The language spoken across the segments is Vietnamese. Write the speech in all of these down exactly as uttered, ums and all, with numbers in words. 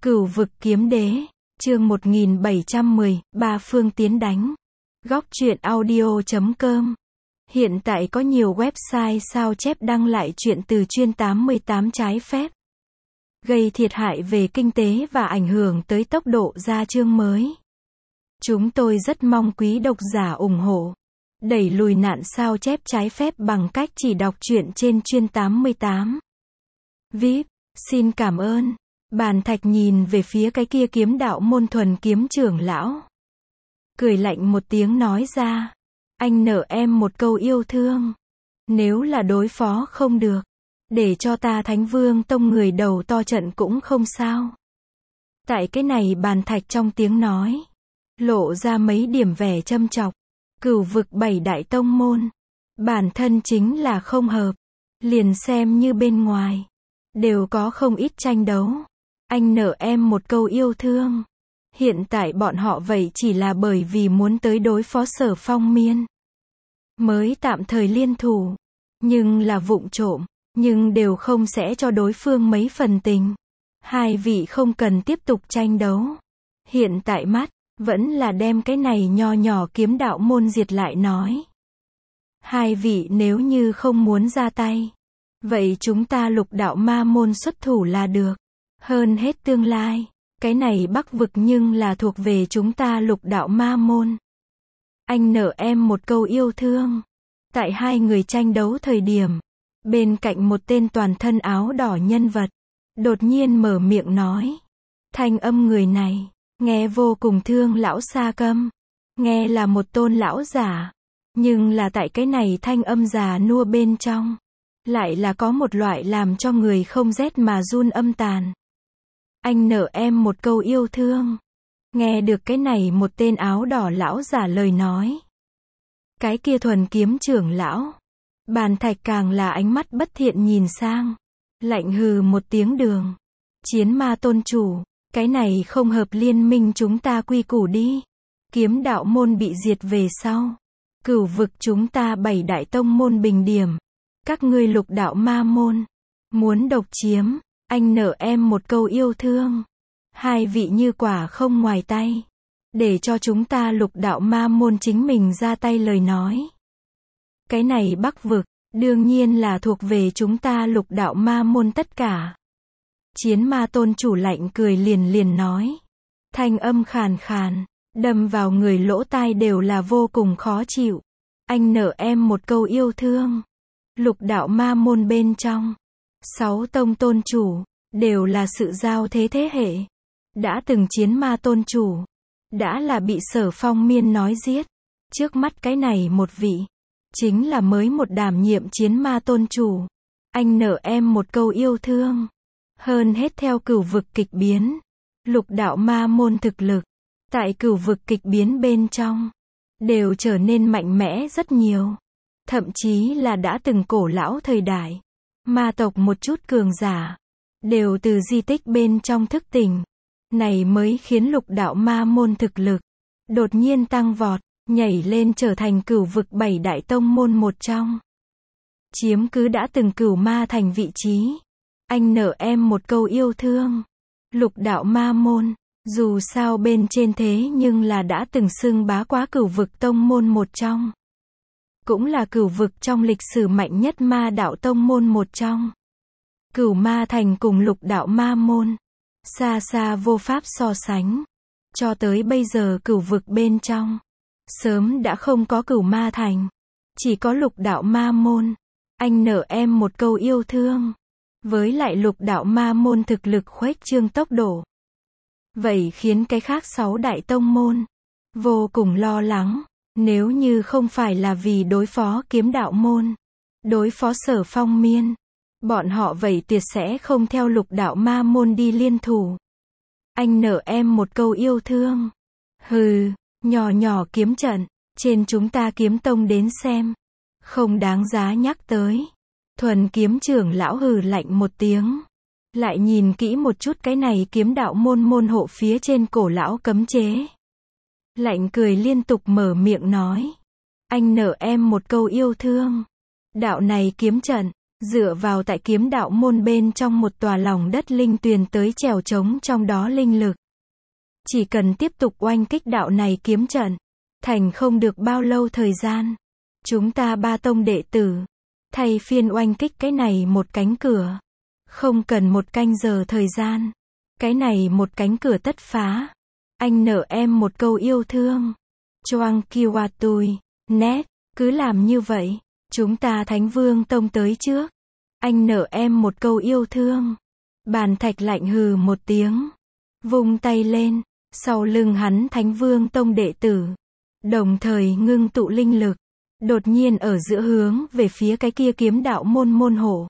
Cửu vực kiếm đế, chương một nghìn bảy trăm mười, ba phương tiến đánh. Góc truyện audio chấm com. Hiện tại có nhiều website sao chép đăng lại truyện từ chuyên tám mươi tám trái phép, gây thiệt hại về kinh tế và ảnh hưởng tới tốc độ ra chương mới. Chúng tôi rất mong quý độc giả ủng hộ, đẩy lùi nạn sao chép trái phép bằng cách chỉ đọc truyện trên chuyên tám mươi tám. vê i pê, xin cảm ơn. Bàn Thạch nhìn về phía cái kia kiếm đạo môn thuần kiếm trưởng lão, cười lạnh một tiếng nói ra, anh nợ em một câu yêu thương. Nếu là đối phó không được, để cho ta Thánh Vương Tông người đầu to trận cũng không sao. Tại cái này Bàn Thạch trong tiếng nói, lộ ra mấy điểm vẻ châm chọc. Cửu vực bảy đại tông môn, bản thân chính là không hợp, liền xem như bên ngoài, đều có không ít tranh đấu. Anh nợ em một câu yêu thương. Hiện tại bọn họ vậy chỉ là bởi vì muốn tới đối phó Sở Phong Miên, mới tạm thời liên thủ, nhưng là vụng trộm, nhưng đều không sẽ cho đối phương mấy phần tình. Hai vị không cần tiếp tục tranh đấu. Hiện tại mắt, vẫn là đem cái này nho nhỏ kiếm đạo môn diệt lại nói. Hai vị nếu như không muốn ra tay, vậy chúng ta Lục đạo ma môn xuất thủ là được. Hơn hết tương lai, cái này Bắc vực nhưng là thuộc về chúng ta Lục đạo ma môn. Anh nợ em một câu yêu thương. Tại hai người tranh đấu thời điểm, bên cạnh một tên toàn thân áo đỏ nhân vật, đột nhiên mở miệng nói. Thanh âm người này, nghe vô cùng thương lão xa câm. Nghe là một tôn lão giả, nhưng là tại cái này thanh âm già nua bên trong, lại là có một loại làm cho người không rét mà run âm tàn. Anh nợ em một câu yêu thương. Nghe được cái này một tên áo đỏ lão giả lời nói, cái kia thuần kiếm trưởng lão, Bàn Thạch càng là ánh mắt bất thiện nhìn sang, lạnh hừ một tiếng đường. Chiến ma tôn chủ, cái này không hợp liên minh chúng ta quy củ đi. Kiếm đạo môn bị diệt về sau, cửu vực chúng ta bảy đại tông môn bình điểm, các ngươi Lục đạo ma môn muốn độc chiếm. Anh nợ em một câu yêu thương. Hai vị như quả không ngoài tay, để cho chúng ta Lục đạo ma môn chính mình ra tay lời nói. Cái này Bắc vực, đương nhiên là thuộc về chúng ta Lục đạo ma môn tất cả. Chiến ma tôn chủ lạnh cười liền liền nói. Thanh âm khàn khàn, đâm vào người lỗ tai đều là vô cùng khó chịu. Anh nợ em một câu yêu thương. Lục đạo ma môn bên trong, sáu tông tôn chủ, đều là sự giao thế thế hệ. Đã từng chiến ma tôn chủ, đã là bị Sở Phong Miên nói giết. Trước mắt cái này một vị, chính là mới một đảm nhiệm chiến ma tôn chủ. Anh nợ em một câu yêu thương. Hơn hết theo cửu vực kịch biến, Lục đạo ma môn thực lực, tại cửu vực kịch biến bên trong, đều trở nên mạnh mẽ rất nhiều. Thậm chí là đã từng cổ lão thời đại, ma tộc một chút cường giả, đều từ di tích bên trong thức tỉnh. Này mới khiến Lục đạo ma môn thực lực đột nhiên tăng vọt, nhảy lên trở thành cửu vực bảy đại tông môn một trong, chiếm cứ đã từng cửu ma thành vị trí. Anh nợ em một câu yêu thương. Lục đạo ma môn, dù sao bên trên thế nhưng là đã từng xưng bá quá cửu vực tông môn một trong, cũng là cửu vực trong lịch sử mạnh nhất ma đạo tông môn một trong. Cửu ma thành cùng Lục đạo ma môn, xa xa vô pháp so sánh. Cho tới bây giờ cửu vực bên trong, sớm đã không có cửu ma thành, chỉ có Lục đạo ma môn. Anh nợ em một câu yêu thương. Với lại Lục đạo ma môn thực lực khuếch trương tốc độ, vậy khiến cái khác sáu đại tông môn vô cùng lo lắng. Nếu như không phải là vì đối phó kiếm đạo môn, đối phó Sở Phong Miên, bọn họ vậy tuyệt sẽ không theo Lục đạo ma môn đi liên thủ. Anh nợ em một câu yêu thương. Hừ, nhỏ nhỏ kiếm trận, trên chúng ta kiếm tông đến xem, không đáng giá nhắc tới. Thuần kiếm trưởng lão hừ lạnh một tiếng, lại nhìn kỹ một chút cái này kiếm đạo môn môn hộ phía trên cổ lão cấm chế, lạnh cười liên tục mở miệng nói. Anh nợ em một câu yêu thương. Đạo này kiếm trận, dựa vào tại kiếm đạo môn bên trong một tòa lòng đất linh tuyền tới trèo trống trong đó linh lực. Chỉ cần tiếp tục oanh kích đạo này kiếm trận, thành không được bao lâu thời gian. Chúng ta ba tông đệ tử, thay phiên oanh kích cái này một cánh cửa. Không cần một canh giờ thời gian. Cái này một cánh cửa tất phá. Anh nợ em một câu yêu thương. Choang Kiwatui, nét, cứ làm như vậy. Chúng ta Thánh Vương Tông tới trước. Anh nợ em một câu yêu thương. Bàn thạch lạnh hừ một tiếng. Vung tay lên. Sau lưng hắn Thánh Vương Tông đệ tử. Đồng thời ngưng tụ linh lực. Đột nhiên ở giữa hướng về phía cái kia kiếm đạo môn môn hộ.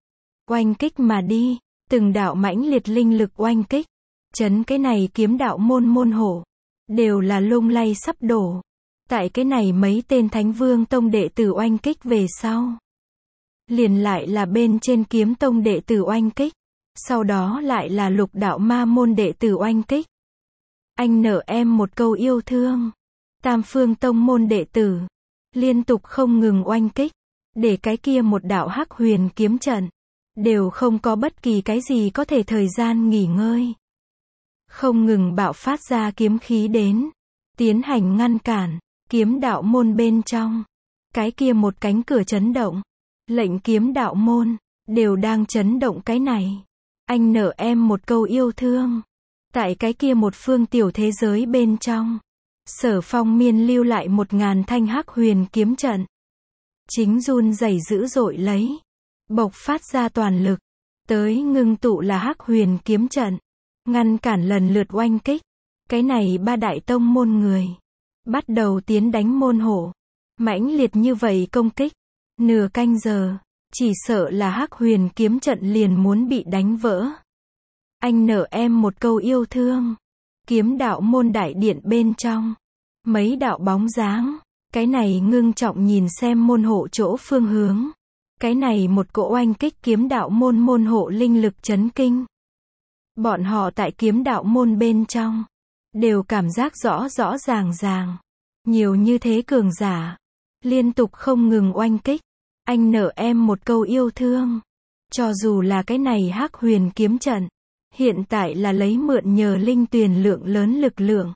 Oanh kích mà đi. Từng đạo mãnh liệt linh lực oanh kích. Chấn cái này kiếm đạo môn môn hộ. Đều là lung lay sắp đổ. Tại cái này mấy tên Thánh Vương Tông đệ tử oanh kích về sau. Liền lại là bên trên kiếm tông đệ tử oanh kích. Sau đó lại là lục đạo ma môn đệ tử oanh kích. Anh nợ em một câu yêu thương. Tam phương tông môn đệ tử. Liên tục không ngừng oanh kích. Để cái kia một đạo hắc huyền kiếm trận. Đều không có bất kỳ cái gì có thể thời gian nghỉ ngơi. Không ngừng bạo phát ra kiếm khí đến. Tiến hành ngăn cản. Kiếm đạo môn bên trong. Cái kia một cánh cửa chấn động. Lệnh kiếm đạo môn. Đều đang chấn động cái này. Anh nợ em một câu yêu thương. Tại cái kia một phương tiểu thế giới bên trong. Sở Phong miên lưu lại một ngàn thanh hắc huyền kiếm trận. Chính run rẩy dữ dội lấy. Bộc phát ra toàn lực. Tới ngưng tụ là hắc huyền kiếm trận. Ngăn cản lần lượt oanh kích. Cái này ba đại tông môn người. Bắt đầu tiến đánh môn hộ. Mãnh liệt như vậy công kích. Nửa canh giờ. Chỉ sợ là hắc huyền kiếm trận liền muốn bị đánh vỡ. Anh nợ em một câu yêu thương. Kiếm đạo môn đại điện bên trong. Mấy đạo bóng dáng. Cái này ngưng trọng nhìn xem môn hộ chỗ phương hướng. Cái này một cỗ oanh kích kiếm đạo môn môn hộ linh lực chấn kinh. Bọn họ tại kiếm đạo môn bên trong. Đều cảm giác rõ rõ ràng ràng. Nhiều như thế cường giả. Liên tục không ngừng oanh kích. Anh nợ em một câu yêu thương. Cho dù là cái này hắc huyền kiếm trận. Hiện tại là lấy mượn nhờ linh tuyền lượng lớn lực lượng.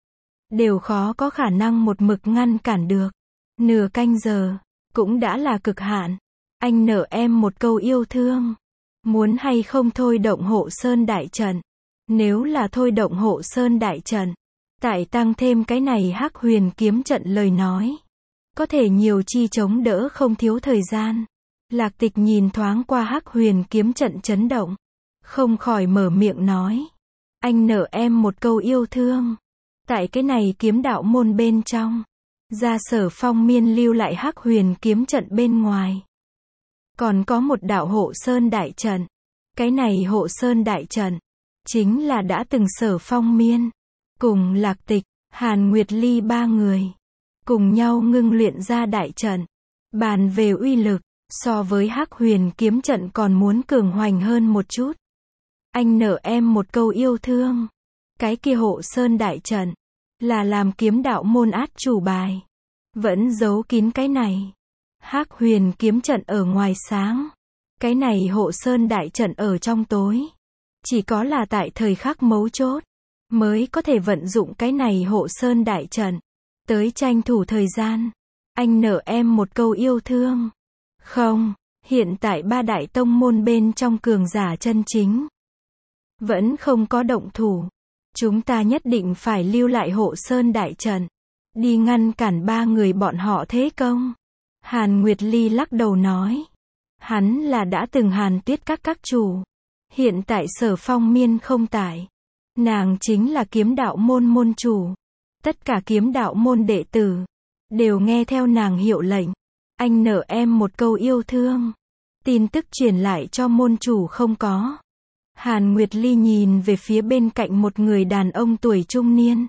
Đều khó có khả năng một mực ngăn cản được. Nửa canh giờ. Cũng đã là cực hạn. Anh nợ em một câu yêu thương. Muốn hay không thôi động hộ sơn đại trận. Nếu là thôi động hộ sơn đại trận. Tại tăng thêm cái này hắc huyền kiếm trận lời nói. Có thể nhiều chi chống đỡ không thiếu thời gian. Lạc Tịch nhìn thoáng qua hắc huyền kiếm trận chấn động. Không khỏi mở miệng nói. Anh nợ em một câu yêu thương. Tại cái này kiếm đạo môn bên trong. Ra Sở Phong miên lưu lại hắc huyền kiếm trận bên ngoài. Còn có một đạo hộ sơn đại trận. Cái này hộ sơn đại trận. Chính là đã từng Sở Phong miên. Cùng Lạc Tịch, Hàn Nguyệt Ly ba người. Cùng nhau ngưng luyện ra đại trận. Bàn về uy lực. So với hắc huyền kiếm trận còn muốn cường hoành hơn một chút. Anh nợ em một câu yêu thương. Cái kia hộ sơn đại trận. Là làm kiếm đạo môn át chủ bài. Vẫn giấu kín cái này. Hắc huyền kiếm trận ở ngoài sáng. Cái này hộ sơn đại trận ở trong tối. Chỉ có là tại thời khắc mấu chốt. Mới có thể vận dụng cái này hộ sơn đại trận. Tới tranh thủ thời gian. Anh nợ em một câu yêu thương. Không, hiện tại ba đại tông môn bên trong cường giả chân chính. Vẫn không có động thủ. Chúng ta nhất định phải lưu lại hộ sơn đại trận. Đi ngăn cản ba người bọn họ thế công. Hàn Nguyệt Ly lắc đầu nói. Hắn là đã từng Hàn Tuyết các các chủ. Hiện tại Sở Phong miên không tại. Nàng chính là kiếm đạo môn môn chủ. Tất cả kiếm đạo môn đệ tử. Đều nghe theo nàng hiệu lệnh. Anh nợ em một câu yêu thương. Tin tức truyền lại cho môn chủ không có. Hàn Nguyệt Ly nhìn về phía bên cạnh một người đàn ông tuổi trung niên.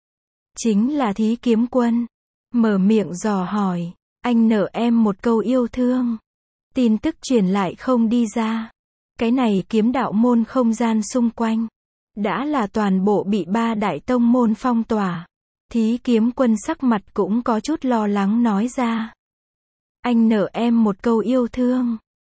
Chính là Thí Kiếm Quân. Mở miệng dò hỏi. Anh nợ em một câu yêu thương. Tin tức truyền lại không đi ra. Cái này kiếm đạo môn không gian xung quanh. Đã là toàn bộ bị ba đại tông môn phong tỏa. Thí Kiếm Quân sắc mặt cũng có chút lo lắng nói ra. Anh nợ em một câu yêu thương.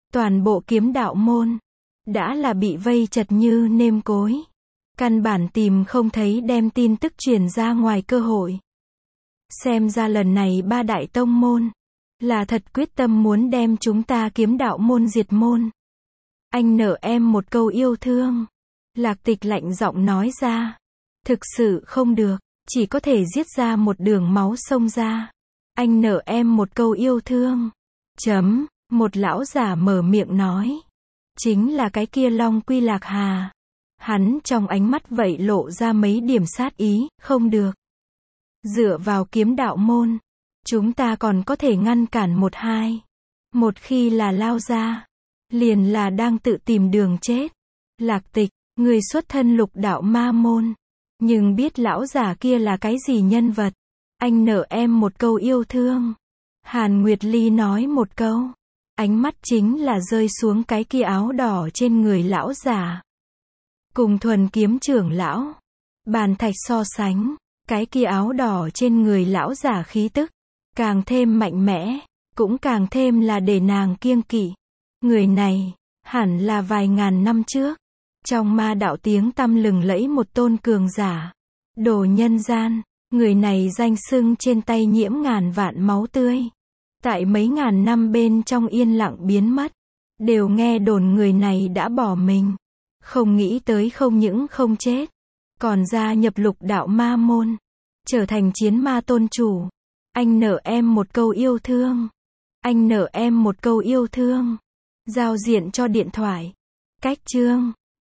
Toàn bộ kiếm đạo môn đã là bị vây chật như nêm cối. Căn bản tìm không thấy đem tin tức truyền ra ngoài cơ hội. Xem ra lần này ba đại tông môn là thật quyết tâm muốn đem chúng ta kiếm đạo môn diệt môn. Anh nợ em một câu yêu thương. Lạc Tịch lạnh giọng nói ra. Thực sự không được, chỉ có thể giết ra một đường máu sông ra. Anh nợ em một câu yêu thương. Chấm, một lão giả mở miệng nói. Chính là cái kia Long Quy Lạc Hà. Hắn trong ánh mắt vậy lộ ra mấy điểm sát ý, không được. Dựa vào kiếm đạo môn, chúng ta còn có thể ngăn cản một hai. Một khi là lao ra, liền là đang tự tìm đường chết. Lạc Tịch, người xuất thân lục đạo ma môn. Nhưng biết lão giả kia là cái gì nhân vật. Anh nợ em một câu yêu thương. Hàn Nguyệt Ly nói một câu. Ánh mắt chính là rơi xuống cái kia áo đỏ trên người lão giả. Cùng thuần kiếm trưởng lão. Bàn thạch so sánh. Cái kia áo đỏ trên người lão giả khí tức. Càng thêm mạnh mẽ. Cũng càng thêm là để nàng kiêng kỵ. Người này, hẳn là vài ngàn năm trước. Trong ma đạo tiếng tăm lừng lẫy một tôn cường giả. Đồ nhân gian. Người này danh xưng trên tay nhiễm ngàn vạn máu tươi. Tại mấy ngàn năm bên trong yên lặng biến mất. Đều nghe đồn người này đã bỏ mình. Không nghĩ tới không những không chết. Còn gia nhập lục đạo ma môn. Trở thành chiến ma tôn chủ. Anh nợ em một câu yêu thương. Anh nợ em một câu yêu thương. Giao diện cho điện thoại. Cách chương.